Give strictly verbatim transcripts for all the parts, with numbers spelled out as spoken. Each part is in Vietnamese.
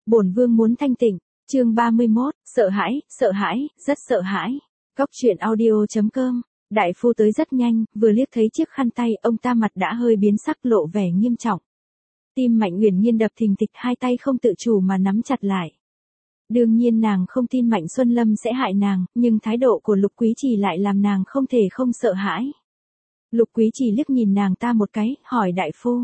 Bổn vương muốn thanh tịnh. Chương ba mươi mốt, sợ hãi, sợ hãi, rất sợ hãi. Góc truyện audio chấm com. Đại phu tới rất nhanh, vừa liếc thấy chiếc khăn tay, ông ta mặt đã hơi biến sắc, lộ vẻ nghiêm trọng. Tim Mạnh Uyển Nhiên đập thình thịch, hai tay không tự chủ mà nắm chặt lại. Đương nhiên nàng không tin Mạnh Xuân Lâm sẽ hại nàng, nhưng thái độ của Lục Quý Trì lại làm nàng không thể không sợ hãi. Lục Quý Trì liếc nhìn nàng ta một cái, hỏi đại phu.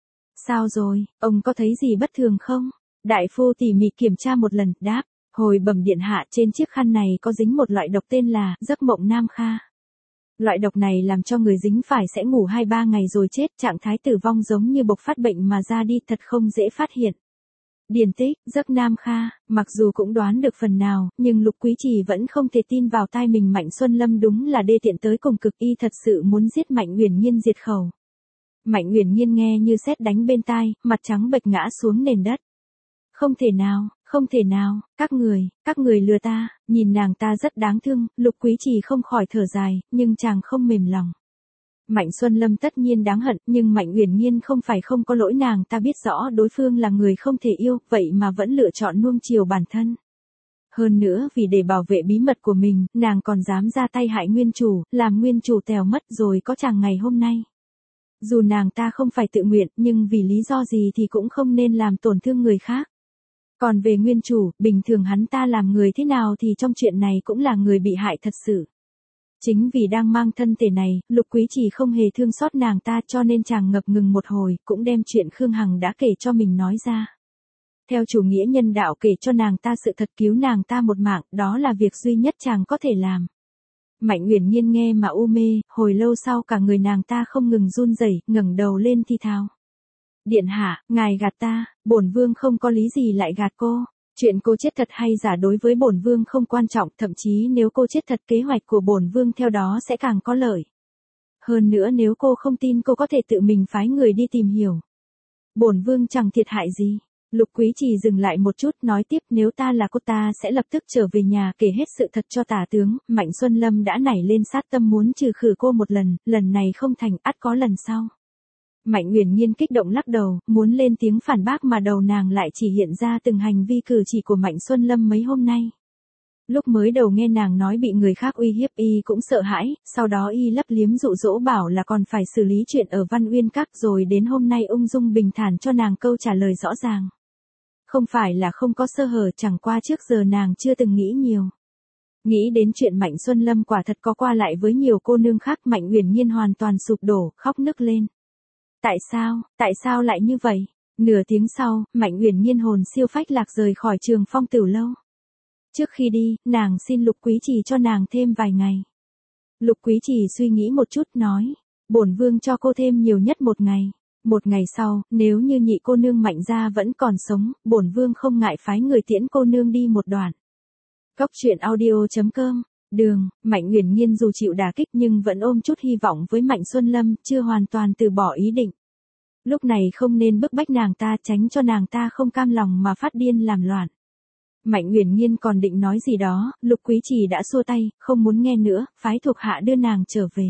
Sao rồi, ông có thấy gì bất thường không? Đại phu tỉ mỉ kiểm tra một lần, đáp. Hồi bẩm điện hạ, trên chiếc khăn này có dính một loại độc tên là giấc mộng nam kha. Loại độc này làm cho người dính phải sẽ ngủ hai ba ngày rồi chết, trạng thái tử vong giống như bộc phát bệnh mà ra đi, thật không dễ phát hiện. Điển tích, giấc nam kha, mặc dù cũng đoán được phần nào, nhưng Lục Quý Trì vẫn không thể tin vào tai mình. Mạnh Xuân Lâm đúng là đê tiện tới cùng cực, y thật sự muốn giết Mạnh Uyển Nhiên diệt khẩu. Mạnh Uyển Nhiên nghe như sét đánh bên tai, mặt trắng bệch ngã xuống nền đất. Không thể nào, không thể nào, các người, các người lừa ta. Nhìn nàng ta rất đáng thương, Lục Quý Trì không khỏi thở dài, nhưng chàng không mềm lòng. Mạnh Xuân Lâm tất nhiên đáng hận, nhưng Mạnh Uyển Nhiên không phải không có lỗi, nàng ta biết rõ đối phương là người không thể yêu, vậy mà vẫn lựa chọn nuông chiều bản thân. Hơn nữa vì để bảo vệ bí mật của mình, nàng còn dám ra tay hại nguyên chủ, làm nguyên chủ tèo mất rồi có chàng ngày hôm nay. Dù nàng ta không phải tự nguyện, nhưng vì lý do gì thì cũng không nên làm tổn thương người khác. Còn về nguyên chủ, bình thường hắn ta làm người thế nào thì trong chuyện này cũng là người bị hại thật sự. Chính vì đang mang thân thể này, Lục Quý Trì không hề thương xót nàng ta, cho nên chàng ngập ngừng một hồi, cũng đem chuyện Khương Hằng đã kể cho mình nói ra. Theo chủ nghĩa nhân đạo kể cho nàng ta sự thật, cứu nàng ta một mạng, đó là việc duy nhất chàng có thể làm. Mạnh Uyển Nhiên nghe mà u mê, hồi lâu sau cả người nàng ta không ngừng run rẩy, ngẩng đầu lên thi thào. Điện hạ, ngài gạt ta, bổn vương không có lý gì lại gạt cô. Chuyện cô chết thật hay giả đối với bổn vương không quan trọng, thậm chí nếu cô chết thật, kế hoạch của bổn vương theo đó sẽ càng có lợi. Hơn nữa nếu cô không tin, cô có thể tự mình phái người đi tìm hiểu. Bổn vương chẳng thiệt hại gì. Lục Quý Trì dừng lại một chút, nói tiếp, nếu ta là cô ta sẽ lập tức trở về nhà kể hết sự thật cho tả tướng. Mạnh Xuân Lâm đã nảy lên sát tâm muốn trừ khử cô một lần, lần này không thành, ắt có lần sau. Mạnh Uyển Nhiên kích động lắc đầu, muốn lên tiếng phản bác mà đầu nàng lại chỉ hiện ra từng hành vi cử chỉ của Mạnh Xuân Lâm mấy hôm nay. Lúc mới đầu nghe nàng nói bị người khác uy hiếp, y cũng sợ hãi, sau đó y lấp liếm dụ dỗ bảo là còn phải xử lý chuyện ở Văn Uyên Các, rồi đến hôm nay ung dung bình thản cho nàng câu trả lời rõ ràng. Không phải là không có sơ hở, chẳng qua trước giờ nàng chưa từng nghĩ nhiều. Nghĩ đến chuyện Mạnh Xuân Lâm quả thật có qua lại với nhiều cô nương khác, Mạnh Uyển Nhiên hoàn toàn sụp đổ, khóc nức lên. Tại sao, tại sao lại như vậy? Nửa tiếng sau, Mạnh Uyển Nhiên hồn siêu phách lạc rời khỏi Trường Phong Tửu Lâu. Trước khi đi, nàng xin Lục Quý Trì cho nàng thêm vài ngày. Lục Quý Trì suy nghĩ một chút, nói, bổn vương cho cô thêm nhiều nhất một ngày. Một ngày sau, nếu như nhị cô nương Mạnh gia vẫn còn sống, bổn vương không ngại phái người tiễn cô nương đi một đoạn. Góc truyện audio chấm com. Đường, Mạnh Uyển Nhiên dù chịu đả kích nhưng vẫn ôm chút hy vọng với Mạnh Xuân Lâm, chưa hoàn toàn từ bỏ ý định. Lúc này không nên bức bách nàng ta, tránh cho nàng ta không cam lòng mà phát điên làm loạn. Mạnh Uyển Nhiên còn định nói gì đó, Lục Quý Trì đã xua tay, không muốn nghe nữa, phái thuộc hạ đưa nàng trở về.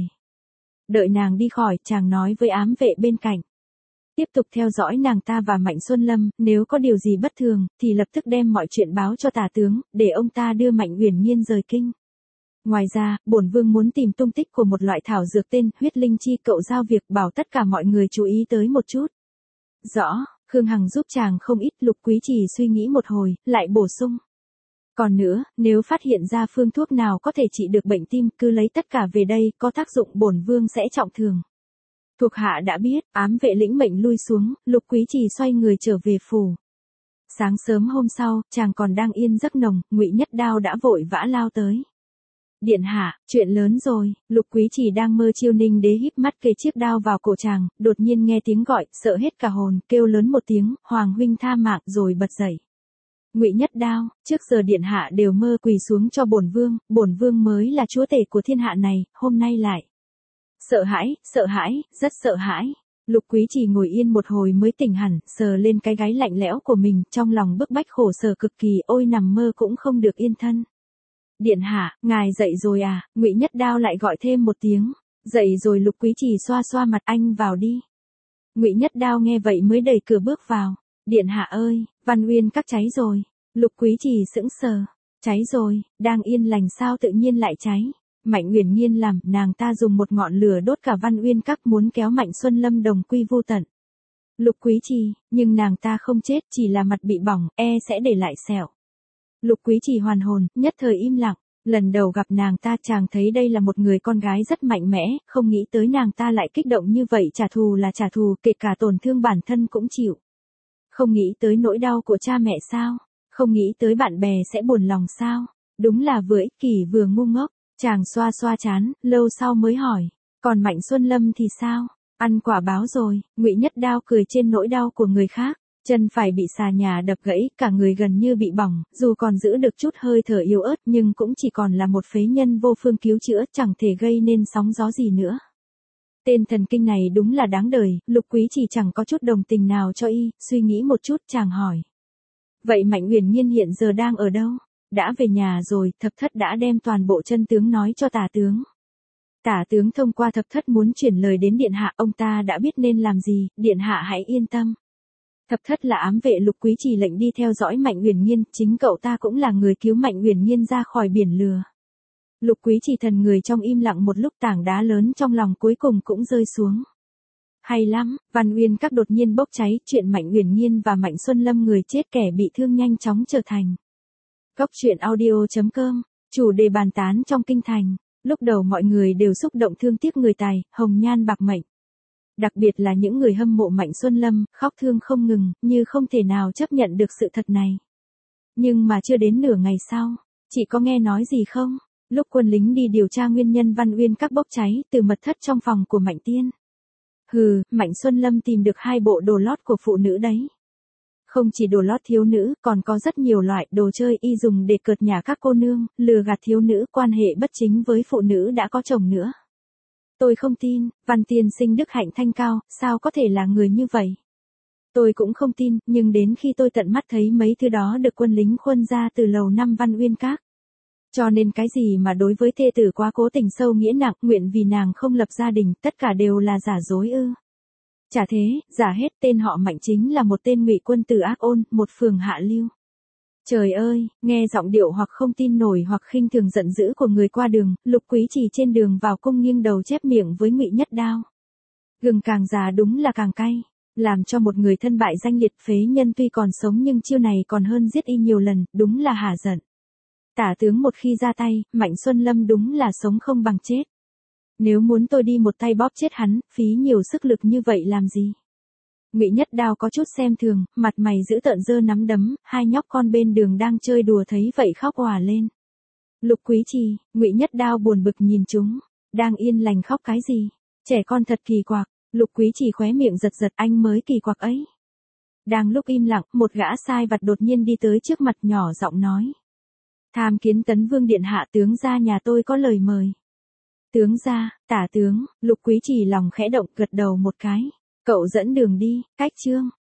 Đợi nàng đi khỏi, chàng nói với ám vệ bên cạnh. Tiếp tục theo dõi nàng ta và Mạnh Xuân Lâm, nếu có điều gì bất thường, thì lập tức đem mọi chuyện báo cho tả tướng, để ông ta đưa Mạnh Uyển Nhiên rời kinh. Ngoài ra, bổn vương muốn tìm tung tích của một loại thảo dược tên huyết linh chi, cậu giao việc bảo tất cả mọi người chú ý tới một chút. Rõ, Khương Hằng giúp chàng không ít. Lục Quý Trì suy nghĩ một hồi, lại bổ sung. Còn nữa, nếu phát hiện ra phương thuốc nào có thể trị được bệnh tim, cứ lấy tất cả về đây, có tác dụng bổn vương sẽ trọng thưởng. Thuộc hạ đã biết, ám vệ lĩnh mệnh lui xuống, Lục Quý Trì xoay người trở về phủ. Sáng sớm hôm sau, chàng còn đang yên giấc nồng, Ngụy Nhất Đao đã vội vã lao tới. Điện hạ, chuyện lớn rồi. Lục Quý Trì đang mơ chiêu Ninh Đế híp mắt kề chiếc đao vào cổ chàng, đột nhiên nghe tiếng gọi, sợ hết cả hồn, kêu lớn một tiếng, Hoàng huynh tha mạng, rồi bật dậy. Ngụy Nhất Đao, trước giờ điện hạ đều mơ quỳ xuống cho bổn vương, bổn vương mới là chúa tể của thiên hạ này, hôm nay lại. Sợ hãi, sợ hãi, rất sợ hãi. Lục Quý Trì ngồi yên một hồi mới tỉnh hẳn, sờ lên cái gáy lạnh lẽo của mình, trong lòng bức bách khổ sở cực kỳ, ôi nằm mơ cũng không được yên thân. Điện hạ, ngài dậy rồi à? Ngụy Nhất Đao lại gọi thêm một tiếng. Dậy rồi. Lục Quý Trì xoa xoa mặt, anh vào đi. Ngụy Nhất Đao nghe vậy mới đẩy cửa bước vào. Điện hạ ơi, Văn Uyên Các cháy rồi. Lục Quý Trì sững sờ. Cháy rồi, đang yên lành sao tự nhiên lại cháy. Mạnh Uyển Nhiên làm, nàng ta dùng một ngọn lửa đốt cả Văn Uyên Các muốn kéo Mạnh Xuân Lâm đồng quy vu tận. Lục Quý Trì, nhưng nàng ta không chết, chỉ là mặt bị bỏng, e sẽ để lại sẹo. Lục Quý Trì hoàn hồn, nhất thời im lặng. Lần đầu gặp nàng ta chàng thấy đây là một người con gái rất mạnh mẽ, không nghĩ tới nàng ta lại kích động như vậy, trả thù là trả thù, kể cả tổn thương bản thân cũng chịu. Không nghĩ tới nỗi đau của cha mẹ sao? Không nghĩ tới bạn bè sẽ buồn lòng sao? Đúng là vừa ích kỷ vừa ngu ngốc. Chàng xoa xoa chán, lâu sau mới hỏi, còn Mạnh Xuân Lâm thì sao? Ăn quả báo rồi. Ngụy Nhất Đao cười trên nỗi đau của người khác. Chân phải bị xà nhà đập gãy, cả người gần như bị bỏng, dù còn giữ được chút hơi thở yếu ớt nhưng cũng chỉ còn là một phế nhân vô phương cứu chữa, chẳng thể gây nên sóng gió gì nữa. Tên thần kinh này đúng là đáng đời. Lục Quý Trì chẳng có chút đồng tình nào cho y, suy nghĩ một chút chàng hỏi. Vậy Mạnh Uyển Nhiên hiện giờ đang ở đâu? Đã về nhà rồi, thập thất đã đem toàn bộ chân tướng nói cho tả tướng. Tả tướng thông qua thập thất muốn chuyển lời đến điện hạ, ông ta đã biết nên làm gì, điện hạ hãy yên tâm. Thập thất là ám vệ Lục Quý Trì lệnh đi theo dõi Mạnh Uyển Nhiên, chính cậu ta cũng là người cứu Mạnh Uyển Nhiên ra khỏi biển lừa. Lục Quý Trì thần người trong im lặng một lúc, tảng đá lớn trong lòng cuối cùng cũng rơi xuống. Hay lắm, Văn Uyên Các đột nhiên bốc cháy, chuyện Mạnh Uyển Nhiên và Mạnh Xuân Lâm người chết kẻ bị thương nhanh chóng trở thành. Góc truyện audio chấm com, chủ đề bàn tán trong kinh thành. Lúc đầu mọi người đều xúc động thương tiếc người tài, hồng nhan bạc mệnh. Đặc biệt là những người hâm mộ Mạnh Xuân Lâm, khóc thương không ngừng, như không thể nào chấp nhận được sự thật này. Nhưng mà chưa đến nửa ngày sau, chị có nghe nói gì không? Lúc quân lính đi điều tra nguyên nhân Văn Uyên Các bốc cháy, từ mật thất trong phòng của Mạnh Tiên. Hừ, Mạnh Xuân Lâm tìm được hai bộ đồ lót của phụ nữ đấy. Không chỉ đồ lót thiếu nữ, còn có rất nhiều loại đồ chơi y dùng để cợt nhả các cô nương, lừa gạt thiếu nữ, quan hệ bất chính với phụ nữ đã có chồng nữa. Tôi không tin, Văn tiên sinh đức hạnh thanh cao, sao có thể là người như vậy? Tôi cũng không tin, nhưng đến khi tôi tận mắt thấy mấy thứ đó được quân lính khuân ra từ lầu năm Văn Uyên Các. Cho nên cái gì mà đối với thê tử quá cố tình sâu nghĩa nặng, nguyện vì nàng không lập gia đình, tất cả đều là giả dối ư? Chả thế, giả hết, tên họ Mạnh chính là một tên ngụy quân tử ác ôn, một phường hạ lưu. Trời ơi, nghe giọng điệu hoặc không tin nổi hoặc khinh thường giận dữ của người qua đường, Lục Quý Trì trên đường vào cung nghiêng đầu chép miệng với Ngụy Nhất Đao. Gừng càng già đúng là càng cay, làm cho một người thân bại danh liệt phế nhân tuy còn sống nhưng chiêu này còn hơn giết y nhiều lần, đúng là hả giận. Tả tướng một khi ra tay, Mạnh Xuân Lâm đúng là sống không bằng chết. Nếu muốn tôi đi một tay bóp chết hắn, phí nhiều sức lực như vậy làm gì? Ngụy Nhất Đao có chút xem thường, mặt mày giữ tợn giơ nắm đấm, hai nhóc con bên đường đang chơi đùa thấy vậy khóc òa lên. Lục Quý Trì, Ngụy Nhất Đao buồn bực nhìn chúng, đang yên lành khóc cái gì? Trẻ con thật kỳ quặc. Lục Quý Trì khóe miệng giật giật, anh mới kỳ quặc ấy. Đang lúc im lặng, một gã sai vặt đột nhiên đi tới trước mặt nhỏ giọng nói. Tham kiến Tấn Vương điện hạ, tướng gia nhà tôi có lời mời. Tướng gia, tả tướng, Lục Quý Trì lòng khẽ động, gật đầu một cái. Cậu dẫn đường đi, cách chương.